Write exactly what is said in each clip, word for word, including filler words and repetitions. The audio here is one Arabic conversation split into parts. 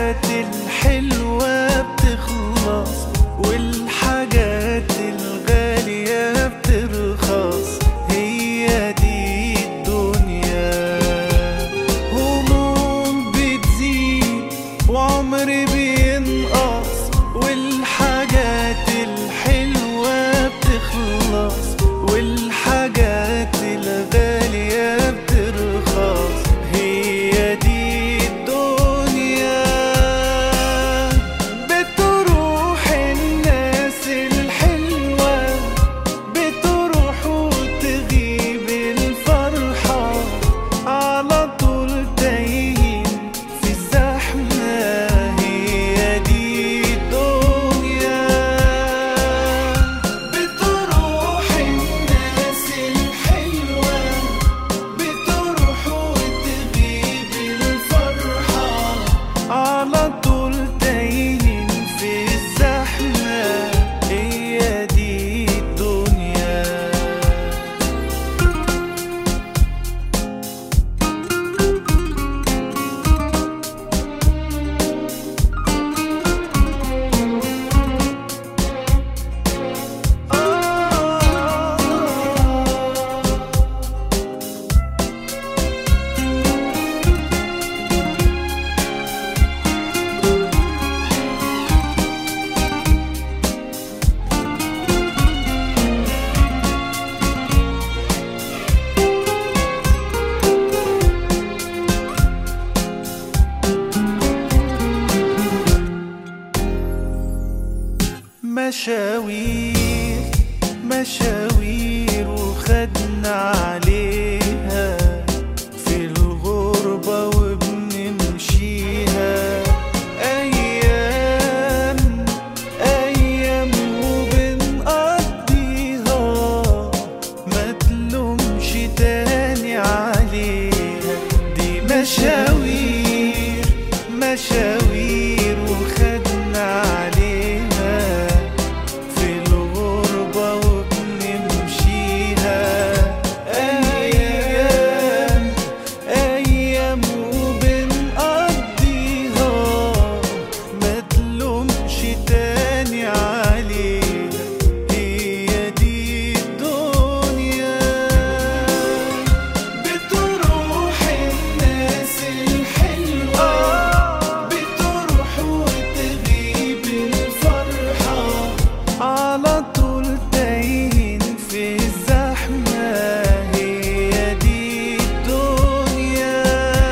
الحاجات الحلوة بتخلص والحاجات الغالية بترخص، هي دي الدنيا. هموم بتزيد وعمري بينقص والحاجات الحلوة بتخلص والحاجات الغالية بترخص، هي دي الدنيا. بتروح الناس الحلوة بتروح وتغيب الفرحة، على طول تايهين في الزحمة، هي دي الدنيا. بتروح الناس الحلوة بتروح وتغيب الفرحة، على طول تايهين في الزحمة، هي دي الدنيا. مشاوير مشاوير وخدنا عليها في الغربة وبنمشيها، أيام أيام وبنقضيها، ما تلومش تاني عليها. دي مشاوير مشاوير وخدنا عليها في الغربة وبنمشيها، أيام أيام وبنقضيها، ما تلومش تاني عليها، هي دي الدنيا. بتروح الناس الحلوة بتروح وتغيب الفرحة، على طول تايهين في الزحمة، هي دي الدنيا.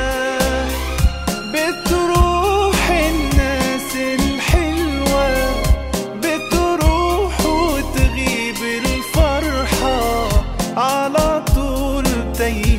بتروح الناس الحلوة بتروح وتغيب الفرحة، على طول تايهين